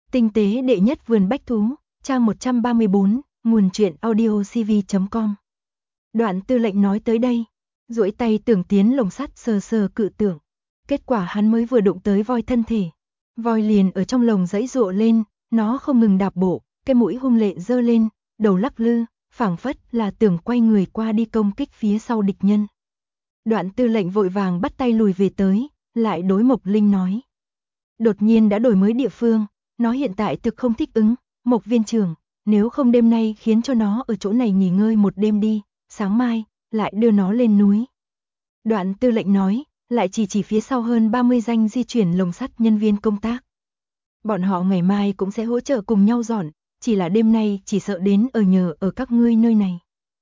Tinh tế đệ nhất vườn bách thú, trang 134, nguồn truyện audiocv.com. Đoạn Tư lệnh nói tới đây, duỗi tay tưởng tiến lồng sắt sờ sờ cự tượng. Kết quả hắn mới vừa đụng tới voi thân thể. Voi liền ở trong lồng giãy giụa lên, nó không ngừng đạp bộ, cái mũi hung lệ giơ lên, đầu lắc lư, phảng phất là tưởng quay người qua đi công kích phía sau địch nhân. Đoạn Tư lệnh vội vàng bắt tay lùi về tới, lại đối Mộc Linh nói. Đột nhiên đã đổi mới địa phương, nó hiện tại thực không thích ứng, Mộc viên trưởng, nếu không đêm nay khiến cho nó ở chỗ này nghỉ ngơi một đêm đi, sáng mai, lại đưa nó lên núi. Đoạn Tư lệnh nói, lại chỉ phía sau hơn 30 danh di chuyển lồng sắt nhân viên công tác. Bọn họ ngày mai cũng sẽ hỗ trợ cùng nhau dọn, chỉ là đêm nay chỉ sợ đến ở nhờ ở các ngươi nơi này.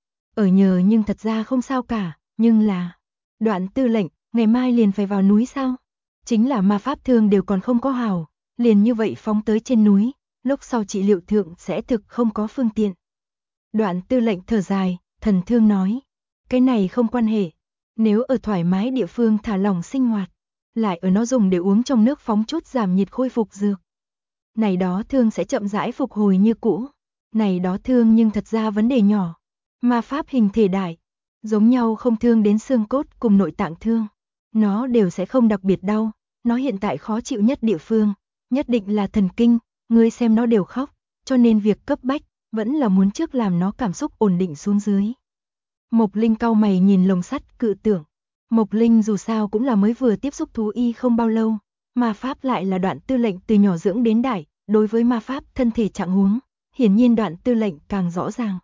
Ở nhờ nhưng thật ra không sao cả, nhưng là... Đoạn Tư lệnh, ngày mai liền phải vào núi sao? Chính là ma pháp thương đều còn không có hào, liền như vậy phóng tới trên núi, lúc sau trị liệu thượng sẽ thực không có phương tiện. Đoạn Tư lệnh thở dài, thần thương nói, cái này không quan hệ, nếu ở thoải mái địa phương thả lỏng sinh hoạt, lại ở nó dùng để uống trong nước phóng chút giảm nhiệt khôi phục dược. Này đó thương sẽ chậm rãi phục hồi như cũ, này đó thương nhưng thật ra vấn đề nhỏ, ma pháp hình thể đại, giống nhau không thương đến xương cốt cùng nội tạng thương, nó đều sẽ không đặc biệt đau, nó hiện tại khó chịu nhất địa phương, nhất định là thần kinh, ngươi xem nó đều khóc, cho nên việc cấp bách, vẫn là muốn trước làm nó cảm xúc ổn định xuống dưới. Mộc Linh cau mày nhìn lồng sắt cự tượng, Mộc Linh dù sao cũng là mới vừa tiếp xúc thú y không bao lâu, ma pháp lại là Đoạn Tư lệnh từ nhỏ dưỡng đến đại, đối với ma pháp thân thể trạng huống, hiển nhiên Đoạn Tư lệnh càng rõ ràng.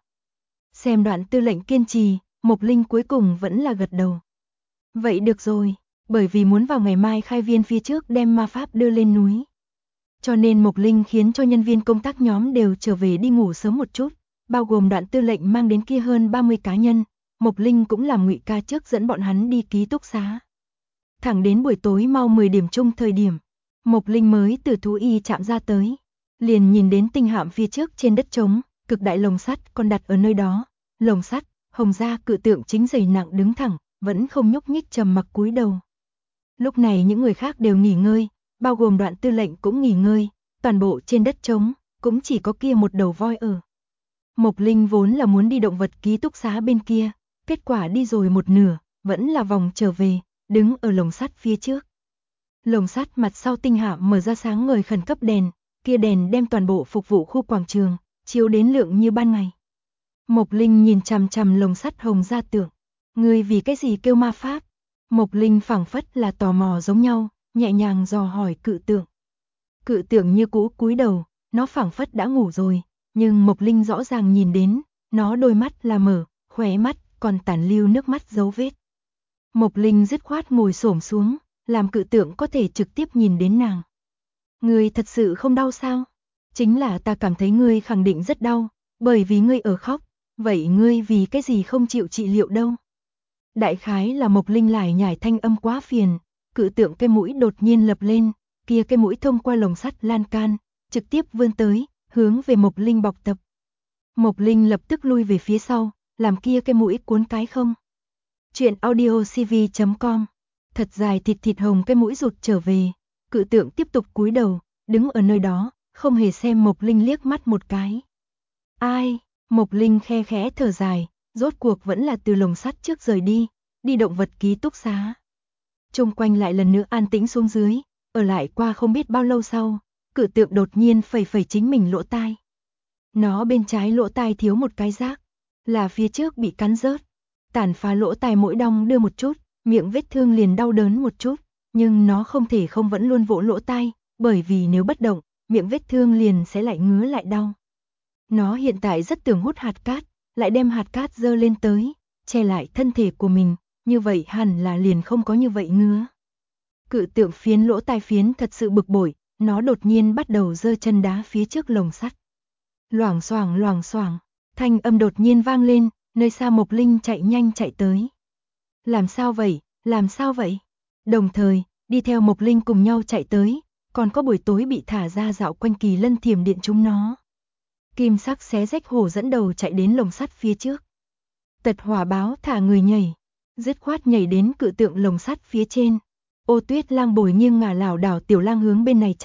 Xem Đoạn Tư lệnh kiên trì, Mộc Linh cuối cùng vẫn là gật đầu. Vậy được rồi, bởi vì muốn vào ngày mai khai viên phía trước đem ma pháp đưa lên núi. Cho nên Mộc Linh khiến cho nhân viên công tác nhóm đều trở về đi ngủ sớm một chút, bao gồm Đoạn Tư lệnh mang đến kia hơn 30 cá nhân, Mộc Linh cũng làm Ngụy Ca trước dẫn bọn hắn đi ký túc xá. Thẳng đến buổi tối mau 10 điểm chung thời điểm, Mộc Linh mới từ thú y chạm ra tới, liền nhìn đến tinh hạm phía trước trên đất trống, cực đại lồng sắt còn đặt ở nơi đó, lồng sắt, hồng gia cự tượng chính dày nặng đứng thẳng, vẫn không nhúc nhích trầm mặc cúi đầu. Lúc này những người khác đều nghỉ ngơi, bao gồm Đoạn Tư lệnh cũng nghỉ ngơi, toàn bộ trên đất trống, cũng chỉ có kia một đầu voi ở. Mộc Linh vốn là muốn đi động vật ký túc xá bên kia, kết quả đi rồi một nửa, vẫn là vòng trở về, đứng ở lồng sắt phía trước. Lồng sắt mặt sau tinh hạm mở ra sáng ngời khẩn cấp đèn, kia đèn đem toàn bộ phục vụ khu quảng trường, chiếu đến lượng như ban ngày. Mộc Linh nhìn chằm chằm lồng sắt hồng gia tượng, ngươi vì cái gì kêu ma pháp? Mộc Linh phảng phất là tò mò giống nhau, nhẹ nhàng dò hỏi cự tượng. Cự tượng như cũ cúi đầu, nó phảng phất đã ngủ rồi, nhưng Mộc Linh rõ ràng nhìn đến, nó đôi mắt là mở, khóe mắt còn tản lưu nước mắt dấu vết. Mộc Linh dứt khoát ngồi xổm xuống, làm cự tượng có thể trực tiếp nhìn đến nàng. Ngươi thật sự không đau sao? Chính là ta cảm thấy ngươi khẳng định rất đau, bởi vì ngươi ở khóc, vậy ngươi vì cái gì không chịu trị liệu đâu? Đại khái là Mộc Linh lải nhải thanh âm quá phiền, cự tượng cái mũi đột nhiên lập lên, kia cái mũi thông qua lồng sắt lan can, trực tiếp vươn tới, hướng về Mộc Linh bọc tập. Mộc Linh lập tức lui về phía sau, làm kia cái mũi cuốn cái không. Chuyện audiocv.com. Thật dài thịt hồng cái mũi rụt trở về, cự tượng tiếp tục cúi đầu, đứng ở nơi đó, không hề xem Mộc Linh liếc mắt một cái. Ai? Mộc Linh khe khẽ thở dài, rốt cuộc vẫn là từ lồng sắt trước rời đi động vật ký túc xá. Chung quanh lại lần nữa an tĩnh xuống dưới, ở lại qua không biết bao lâu sau, cự tượng đột nhiên phẩy chính mình lỗ tai. Nó bên trái lỗ tai thiếu một cái rác, là phía trước bị cắn rớt, tàn phá lỗ tai mỗi đong đưa một chút, miệng vết thương liền đau đớn một chút, nhưng nó không thể không vẫn luôn vỗ lỗ tai, bởi vì nếu bất động, miệng vết thương liền sẽ lại ngứa lại đau. Nó hiện tại rất tưởng hút hạt cát, lại đem hạt cát dơ lên tới, che lại thân thể của mình, như vậy hẳn là liền không có như vậy ngứa. Cự tượng phiến lỗ tai phiến thật sự bực bội, nó đột nhiên bắt đầu giơ chân đá phía trước lồng sắt. Loảng xoảng, thanh âm đột nhiên vang lên, nơi xa Mộc Linh chạy nhanh chạy tới. Làm sao vậy? Đồng thời, đi theo Mộc Linh cùng nhau chạy tới, còn có buổi tối bị thả ra dạo quanh Kỳ Lân Thiểm Điện chúng nó. Kim sắc xé rách hổ dẫn đầu chạy đến lồng sắt phía trước. Tật hỏa báo thả người nhảy, dứt khoát nhảy đến cự tượng lồng sắt phía trên. Ô Tuyết Lang bồi nghiêng ngả lảo đảo tiểu lang hướng bên này chạy,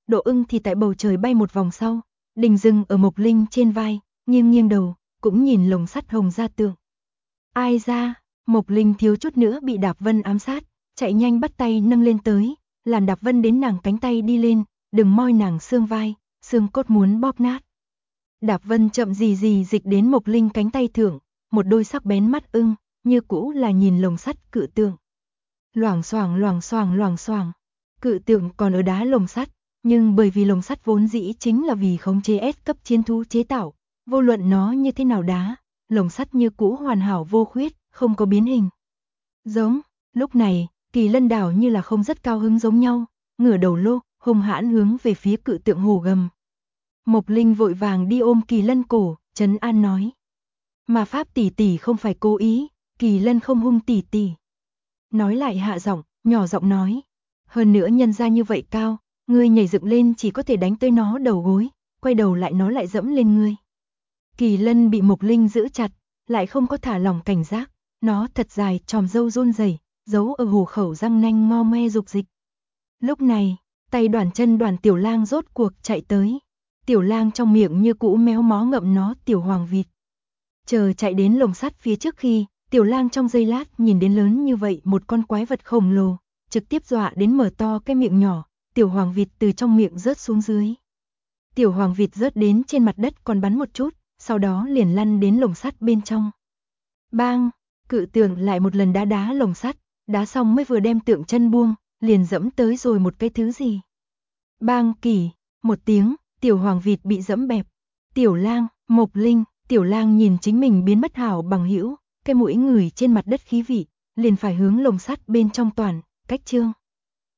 Độ Ưng thì tại bầu trời bay một vòng sau, đình dừng ở Mộc Linh trên vai, nghiêng nghiêng đầu, cũng nhìn lồng sắt hồng ra tượng. Ai ra, Mộc Linh thiếu chút nữa bị Đạp Vân ám sát, chạy nhanh bắt tay nâng lên tới, làm Đạp Vân đến nàng cánh tay đi lên, đừng moi nàng xương vai, xương cốt muốn bóp nát. Đạp Vân chậm gì dịch đến Mộc Linh cánh tay thượng, một đôi sắc bén mắt ưng, như cũ là nhìn lồng sắt cự tượng. Loảng xoảng, cự tượng còn ở đá lồng sắt, nhưng bởi vì lồng sắt vốn dĩ chính là vì khống chế S cấp chiến thú chế tạo, vô luận nó như thế nào đá, lồng sắt như cũ hoàn hảo vô khuyết, không có biến hình. Giống, lúc này, Kỳ Lân đảo như là không rất cao hứng giống nhau, ngửa đầu lô, hung hãn hướng về phía cự tượng hổ gầm. Mộc Linh vội vàng đi ôm Kỳ Lân cổ, trấn an nói. Mà Pháp tỷ tỷ không phải cố ý, Kỳ Lân không hung tỷ tỷ. Nói lại hạ giọng, nhỏ giọng nói. Hơn nữa nhân ra như vậy cao, ngươi nhảy dựng lên chỉ có thể đánh tới nó đầu gối, quay đầu lại nó lại dẫm lên ngươi. Kỳ Lân bị Mộc Linh giữ chặt, lại không có thả lỏng cảnh giác, nó thật dài tròm râu run rẩy, giấu ở hổ khẩu răng nanh mo me dục dịch. Lúc này, tay Đoàn Chân Đoàn Tiểu Lang rốt cuộc chạy tới. Tiểu Lang trong miệng như cũ méo mó ngậm nó tiểu hoàng vịt. Chờ chạy đến lồng sắt phía trước khi, Tiểu Lang trong giây lát nhìn đến lớn như vậy một con quái vật khổng lồ, trực tiếp dọa đến mở to cái miệng nhỏ, tiểu hoàng vịt từ trong miệng rớt xuống dưới. Tiểu hoàng vịt rớt đến trên mặt đất còn bắn một chút, sau đó liền lăn đến lồng sắt bên trong. Bang, cự tượng lại một lần đá lồng sắt, đá xong mới vừa đem tượng chân buông, liền dẫm tới rồi một cái thứ gì. Bang kỳ, một tiếng, tiểu hoàng vịt bị dẫm bẹp. Tiểu Lang, Mộc Linh, Tiểu Lang nhìn chính mình biến mất hảo bằng hữu, cái mũi người trên mặt đất khí vị, liền phải hướng lồng sắt bên trong toàn, cách trương.